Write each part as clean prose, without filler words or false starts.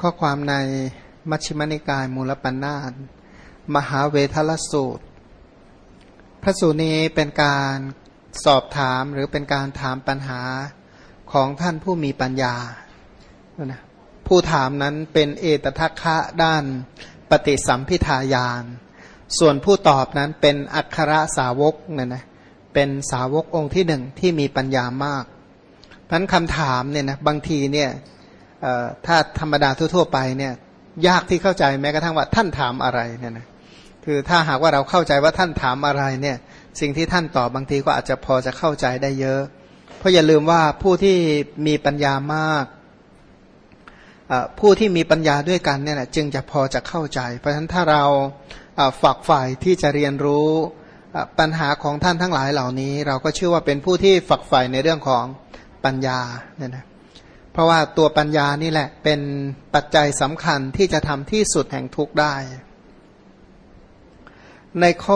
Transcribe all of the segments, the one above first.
ข้อความในมัชฌิมนิกายมูลปัญนาตมหาเวทลสูตรพระสูตรนี้เป็นการสอบถามหรือเป็นการถามปัญหาของท่านผู้มีปัญญาผู้ถามนั้นเป็นเอตทัคคะด้านปฏิสัมภิทาญาณส่วนผู้ตอบนั้นเป็นอัคครสาวกเนี่ยนะเป็นสาวกองค์ที่หนึ่งที่มีปัญญามากเพราะฉะนั้นคำถามเนี่ยนะบางทีเนี่ยถ้าธรรมดาทั่วๆไปเนี่ยยากที่เข้าใจแม้กระทั่งว่าท่านถามอะไรเนี่ยนะคือถ้าหากว่าเราเข้าใจว่าท่านถามอะไรเนี่ยสิ่งที่ท่านตอบบางทีก็อาจจะพอจะเข้าใจได้เยอะเพราะอย่าลืมว่าผู้ที่มีปัญญามากผู้ที่มีปัญญาด้วยกันเนี่ยแหละจึงจะพอจะเข้าใจเพราะฉะนั้นถ้าเราฝักใฝ่ที่จะเรียนรู้ปัญหาของท่านทั้งหลายเหล่านี้เราก็เชื่อว่าเป็นผู้ที่ฝักใฝ่ในเรื่องของปัญญาเนี่ยนะเพราะว่าตัวปัญญานี่แหละเป็นปัจจัยสำคัญที่จะทำที่สุดแห่งทุกข์ได้ในข้อ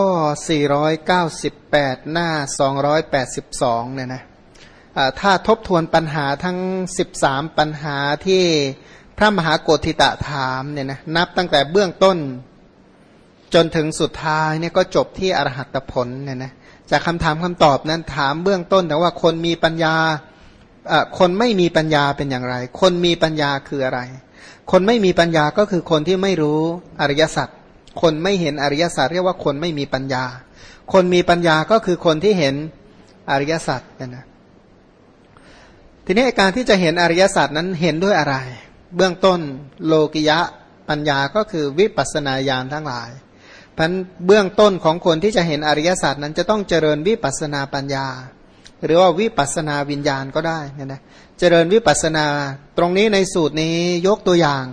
498หน้า282เนี่ยนะถ้าทบทวนปัญหาทั้ง13ปัญหาที่พระมหาโกธิตะถามเนี่ยนะนับตั้งแต่เบื้องต้นจนถึงสุดท้ายเนี่ยก็จบที่อรหัตผลเนี่ยนะจากคำถามคำตอบนั้นถามเบื้องต้นแต่ว่าคนมีปัญญาคนไม่มีปัญญาเป็นอย่างไรคนมีปัญญาคืออะไรคนไม่มีปัญญาก็คือคนที่ไม่รู้อริยสัจคนไม่เห็นอริยสัจเรียกว่าคนไม่มีปัญญาคนมีปัญญาก็คือคนที่เห็นอริยสัจนะทีนี้การที่จะเห็นอริยสัจนั้นเห็นด้วยอะไรเบื้องต้นโลกิยะปัญญาก็คือวิปัสสนาญาณทั้งหลายเพราะฉะนั้นเบื้องต้นของคนที่จะเห็นอริยสัจนั้นจะต้องเจริญวิปัสสนาปัญญาหรือว่าวิปัสสนาวิญญาณก็ได้นะเจริญวิปัสสนาตรงนี้ในสูตรนี้ยกตัวอย่าง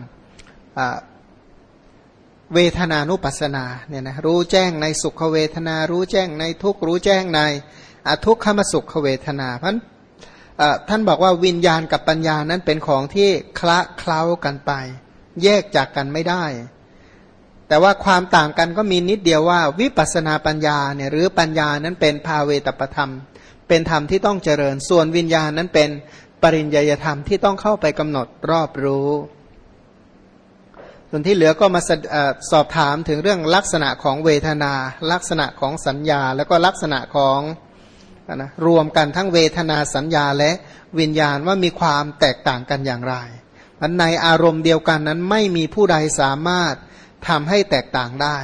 เวทนานุปัสสนาเนี่ยนะรู้แจ้งในสุขเวทนารู้แจ้งในทุกข์รู้แจ้งในอทุกขมสุขเวทนาเพราะท่านบอกว่าวิญญาณกับปัญญานั้นเป็นของที่คละเคล้ากันไปแยกจากกันไม่ได้แต่ว่าความต่างกันก็มีนิดเดียวว่าวิปัสสนาปัญญาเนี่ยหรือปัญญานั้นเป็นภาเวตปธรรมเป็นธรรมที่ต้องเจริญส่วนวิญญาณนั้นเป็นปริญญาธรรมที่ต้องเข้าไปกำหนดรอบรู้ส่วนที่เหลือก็มาสอบถามถึงเรื่องลักษณะของเวทนาลักษณะของสัญญาแล้วก็ลักษณะของนะรวมกันทั้งเวทนาสัญญาและวิญญาณว่ามีความแตกต่างกันอย่างไรมันในอารมณ์เดียวกันนั้นไม่มีผู้ใดสามารถทำให้แตกต่างได้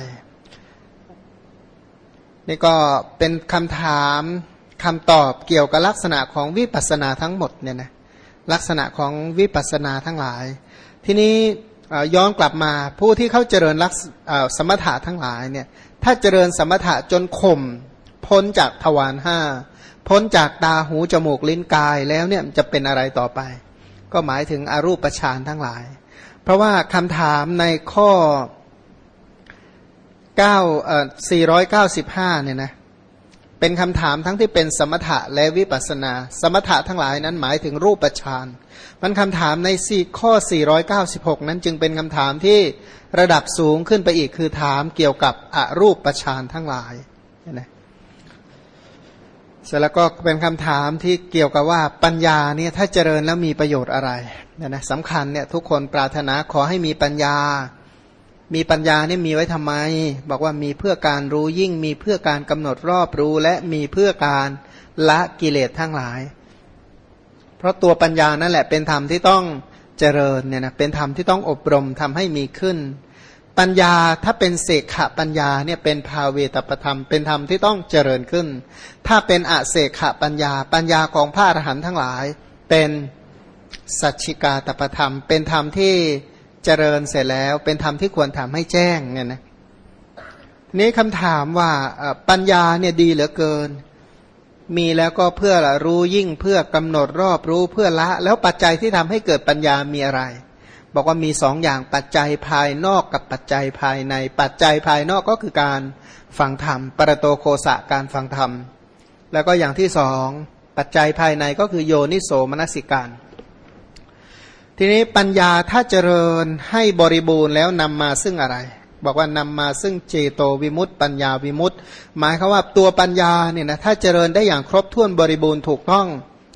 นี่ก็เป็นคำถามคำตอบเกี่ยวกับลักษณะของวิปัสสนาทั้งหมดเนี่ยนะลักษณะของวิปัสสนาทั้งหลายทีนี้ย้อนกลับมาผู้ที่เขาเจริญสมถะทั้งหลายเนี่ยถ้าเจริญสมถะจนข่มพ้นจากทวารห้าพ้นจากตาหูจมูกลิ้นกายแล้วเนี่ยจะเป็นอะไรต่อไปก็หมายถึงอรูปฌานทั้งหลายเพราะว่าคำถามในข้อ495เนี่ยนะเป็นคำถามทั้งที่เป็นสมถะและวิปัสสนาสมถะทั้งหลายนั้นหมายถึงรูปฌานมันคำถามในข้อ496นั้นจึงเป็นคำถามที่ระดับสูงขึ้นไปอีกคือถามเกี่ยวกับอรูปฌานทั้งหลายนะเสร็จแล้วก็เป็นคำถามที่เกี่ยวกับว่าปัญญาเนี่ยถ้าเจริญแล้วมีประโยชน์อะไรนะสำคัญเนี่ยทุกคนปรารถนาขอให้มีปัญญามีปัญญานี่มีไว้ทำไมบอกว่ามีเพื่อการรู้ยิ่งมีเพื่อการกำหนดรอบรู้และมีเพื่อการละกิเลสทั้งหลายเพราะตัวปัญญานั่นแหละเป็นธรรมที่ต้องเจริญเนี่ยนะเป็นธรรมที่ต้องอบรมทำให้มีขึ้นปัญญาถ้าเป็นเสกขะปัญญาเนี่ยเป็นภาเวตปธรรมเป็นธรรมที่ต้องเจริญขึ้นถ้าเป็นอเสกขะปัญญาปัญญาของพระอรหันต์ทั้งหลายเป็นสัจฉิกาตปธรรมเป็นธรรมที่เจริญเสร็จแล้วเป็นธรรมที่ควรทำให้แจ้งเนี่ยนะนี้คำถามว่าปัญญาเนี่ยดีเหลือเกินมีแล้วก็เพื่อรู้ยิ่งเพื่อกำหนดรอบรู้เพื่อละแล้วปัจจัยที่ทำให้เกิดปัญญามีอะไรบอกว่ามีสองอย่างปัจจัยภายนอกกับปัจจัยภายในปัจจัยภายนอกก็คือการฟังธรรมปรโตโคสะการฟังธรรมแล้วก็อย่างที่สองปัจจัยภายในก็คือโยนิโสมนสิการทีนี้ปัญญาถ้าเจริญให้บริบูรณ์แล้วนำมาซึ่งอะไรบอกว่านำมาซึ่งเจโตวิมุตติปัญญาวิมุตติหมายความว่าตัวปัญญาเนี่ยนะถ้าเจริญได้อย่างครบถ้วนบริบูรณ์ถูกต้อง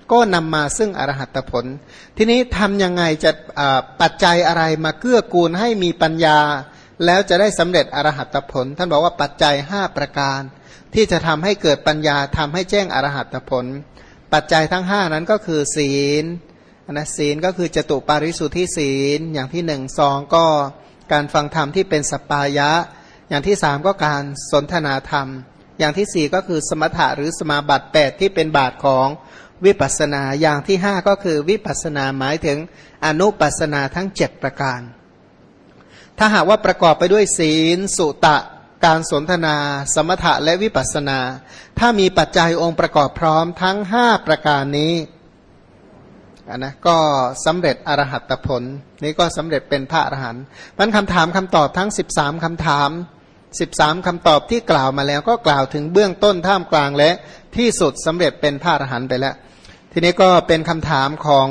ก็นำมาซึ่งอรหัตผลทีนี้ทำยังไงจะปัจจัยอะไรมาเกื้อกูลให้มีปัญญาแล้วจะได้สำเร็จอรหัตผลท่านบอกว่าปัจจัย5ประการที่จะทำให้เกิดปัญญาทำให้แจ้งอรหัตผลปัจจัยทั้ง5นั้นก็คือศีลนะศีลก็คือจตุปาริสุทธิศีลอย่างที่1 2ก็การฟังธรรมที่เป็นสัปปายะอย่างที่3ก็การสนทนาธรรมอย่างที่4ก็คือสมถะหรือสมาบัติ8ที่เป็นบาทของวิปัสสนาอย่างที่5ก็คือวิปัสสนาหมายถึงอนุปัสสนาทั้ง7ประการถ้าหากว่าประกอบไปด้วยศีลสุตะการสนทนาสมถะและวิปัสสนาถ้ามีปัจจัยองค์ประกอบพร้อมทั้ง5ประการนี้นะก็สำเร็จอรหัตผลนี้ก็สำเร็จเป็นพระอรหันต์มันคำถามคำตอบทั้ง13คำถาม13คำตอบที่กล่าวมาแล้วก็กล่าวถึงเบื้องต้นท่ามกลางและที่สุดสำเร็จเป็นพระอรหันต์ไปแล้วทีนี้ก็เป็นคำถามของ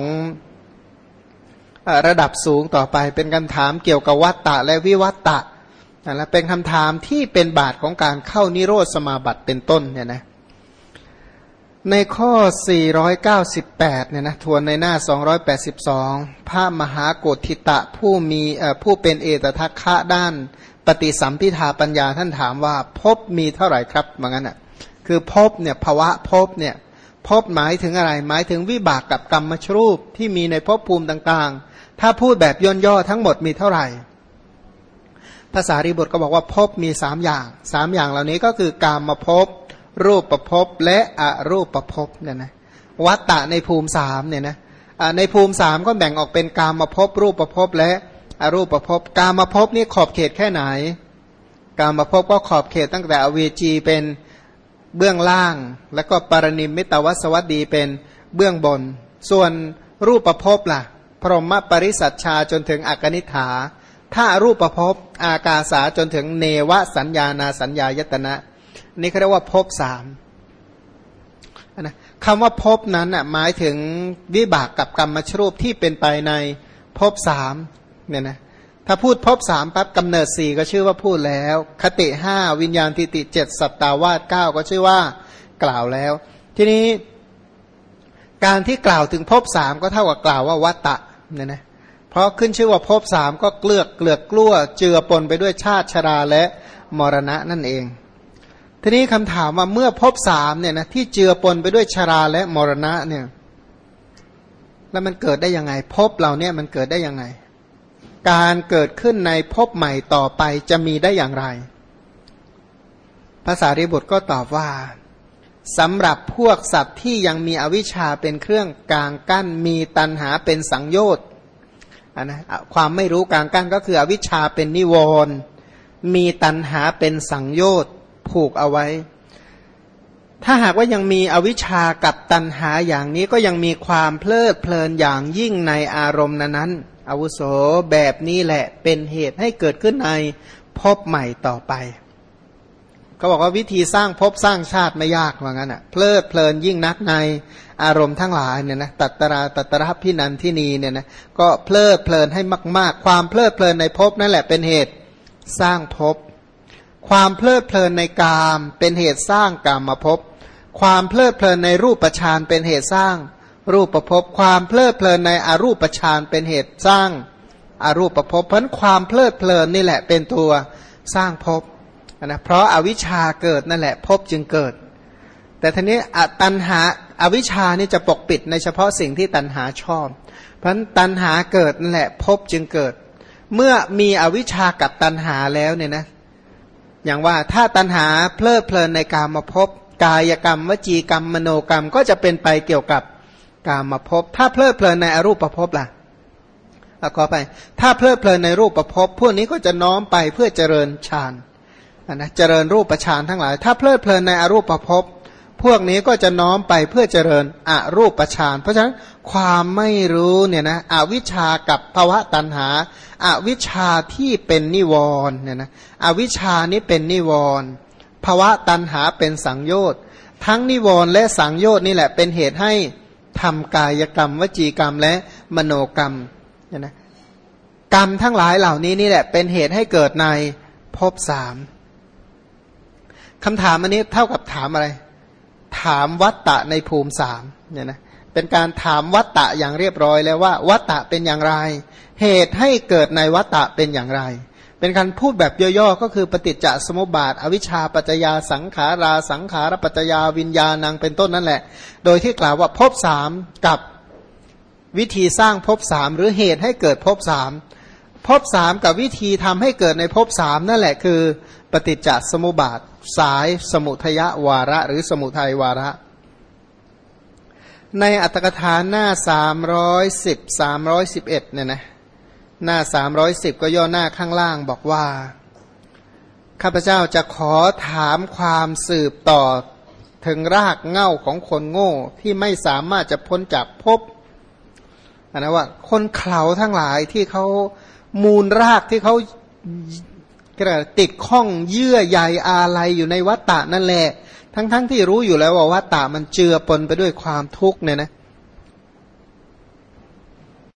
ระดับสูงต่อไปเป็นคำถามเกี่ยวกับวัตตะและวิวัตตะและเป็นคำถามที่เป็นบาทของการเข้านิโรธสมาบัติเป็นต้นเนี่ยนะในข้อ498เนี่ยนะทวนในหน้า282พระมหาโกฏฐิตะผู้เป็นเอตทัคคะด้านปฏิสัมภิทาปัญญาท่านถามว่าภพมีเท่าไหร่ครับว่างั้นอ่ะคือภพเนี่ยภวะภพเนี่ยภพหมายถึงอะไรหมายถึงวิบากกับกรรมชรูปที่มีในภพภูมิต่างๆถ้าพูดแบบย่อๆทั้งหมดมีเท่าไหร่ภาษารีบุตรก็บอกว่าภพมี3อย่าง3อย่างเหล่านี้ก็คือกามภพรูปภพและอรูปภพเนี่ยนะวัตตะในภูมิ3เนี่ยนะในภูมิ3ก็แบ่งออกเป็นกามภพรูปภพและอรูปภพกามภพนี่ขอบเขตแค่ไหนกามภพก็ขอบเขตตั้งแต่อเวจีเป็นเบื้องล่างแล้วก็ปรนิมมิตวสวัสดีเป็นเบื้องบนส่วนรูปภพล่ะพรหมปริสัชชาจนถึงอกนิฐาถ้ารูปภพอากาสาจนถึงเนวสัญญานาสัญญายตนะนี่เขาเรียกว่าภพ3นะคำว่าภพนั้นน่ะหมายถึงวิบากกับกรรมชรูปที่เป็นไปในภพ3เนี่ยนะถ้าพูดภพ3ปั๊บกำเนิด4ก็ชื่อว่าพูดแล้วคติ5วิญญาณทิฏฐิ7สัตตาวาส9ก็ชื่อว่ากล่าวแล้วทีนี้การที่กล่าวถึงภพ3ก็เท่ากับกล่าวว่าวัตตะเนี่ยนะเพราะขึ้นชื่อว่าภพ3ก็เกลือกกลั้วเจือปนไปด้วยชาติชราและมรณะนั่นเองทีนี้คำถามว่าเมื่อภพ3เนี่ยนะที่เจือปนไปด้วยชราและมรณะเนี่ยแล้วมันเกิดได้ยังไงภพเหล่านี้มันเกิดได้ยังไงการเกิดขึ้นในภพใหม่ต่อไปจะมีได้อย่างไรภาษาริบุตรก็ตอบว่าสำหรับพวกสัตว์ที่ยังมีอวิชชาเป็นเครื่องกลางกั้นมีตัณหาเป็นสังโยชน์นะความไม่รู้กลางกั้นก็คืออวิชชาเป็นนิวรณ์มีตัณหาเป็นสังโยชน์ผูกเอาไว้ถ้าหากว่ายังมีอวิชชากับตัณหาอย่างนี้ก็ยังมีความเพลิดเพลินอย่างยิ่งในอารมณ์นั้นอาวุโสแบบนี้แหละเป็นเหตุให้เกิดขึ้นในภพใหม่ต่อไปก็บอกว่าวิธีสร้างภพสร้างชาติไม่ยากว่างั้นอ่ะเพลิดเพลินยิ่งนักในอารมณ์ทั้งหลายเนี่ยนะตัตระพินันทินีเนี่ยนะก็เพลิดเพลินให้มากๆความเพลิดเพลินในภพนั่นแหละเป็นเหตุสร้างภพความเพลิดเพลินในกามเป็นเหตุสร้างกามภพความเพลิดเพลินในรูปฌานเป็นเหตุสร้างรูปภพความเพลิดเพลินในอรูปฌานเป็นเหตุสร้างอรูปภพเพราะความเพลิดเพลินนี่แหละเป็นตัวสร้างภพนะเพราะอวิชชาเกิดนั่นแหละภพจึงเกิดแต่ทีนี้ตัณหาอวิชชานี่จะปกปิดในเฉพาะสิ่งที่ตัณหาชอบเพราะฉะนั้นตัณหาเกิดนั่นแหละภพจึงเกิดเมื่อมีอวิชชากับตัณหาแล้วเนี่ยนะอย่างว่าถ้าตัณหาเพลิดเพลินในกามภพกายกรรมวจีกรรมมโนกรรมก็จะเป็นไปเกี่ยวกับกามภพถ้าเพลิดเพลินในอรูปภพล่ะขอไปถ้าเพลิดเพลินในรูปภพพวกนี้ก็จะน้อมไปเพื่อเจริญฌานนะเจริญรูปฌานทั้งหลายถ้าเพลิดเพลินในอรูปภพพวกนี้ก็จะน้อมไปเพื่อเจริญอรูปฌานเพราะฉะนั้นความไม่รู้เนี่ยนะอวิชชากับภวะตัณหาอวิชชาที่เป็นนิวรณ์เนี่ยนะอวิชชานี้เป็นนิวรณ์ภวะตัณหาเป็นสังโยชน์ทั้งนิวรณ์และสังโยชน์นี่แหละเป็นเหตุให้ทำกายกรรมวจีกรรมและมโนกรรมเนี่ยนะกรรมทั้งหลายเหล่านี้นี่แหละเป็นเหตุให้เกิดในภพ3คำถามอันนี้เท่ากับถามอะไรถามวัตตะในภูมิ3เนี่ยนะเป็นการถามวัตตะอย่างเรียบร้อยแล้วว่าวัตตะเป็นอย่างไรเหตุให้เกิดในวัตตะเป็นอย่างไรเป็นการพูดแบบย่อๆก็คือปฏิจจสมุปบาทอวิชชาปัจจยาสังขาราสังขารปัจจยาวิญญาณังเป็นต้นนั่นแหละโดยที่กล่าวว่าภพสามกับวิธีสร้างภพสามหรือเหตุให้เกิดภพสามภพสามกับวิธีทำให้เกิดในภพสามนั่นแหละคือปฏิจจสมุปบาทสายสมุทัยวาระหรือสมุทัยวาระในอัตถกถาหน้า310 311เนี่ยนะหน้า310ก็ย่อหน้าข้างล่างบอกว่าข้าพเจ้าจะขอถามความสืบต่อถึงรากเหง้าของคนโง่ที่ไม่สามารถจะพ้นจากภพนะว่าคนเขลาทั้งหลายที่เขามูลรากที่เขาติดข้องเยื่อใยอาลัยอยู่ในวัฏฏะนั่นแหละทั้งที่รู้อยู่แล้วว่าวัฏฏะมันเจือปนไปด้วยความทุกข์เนี่ยนะ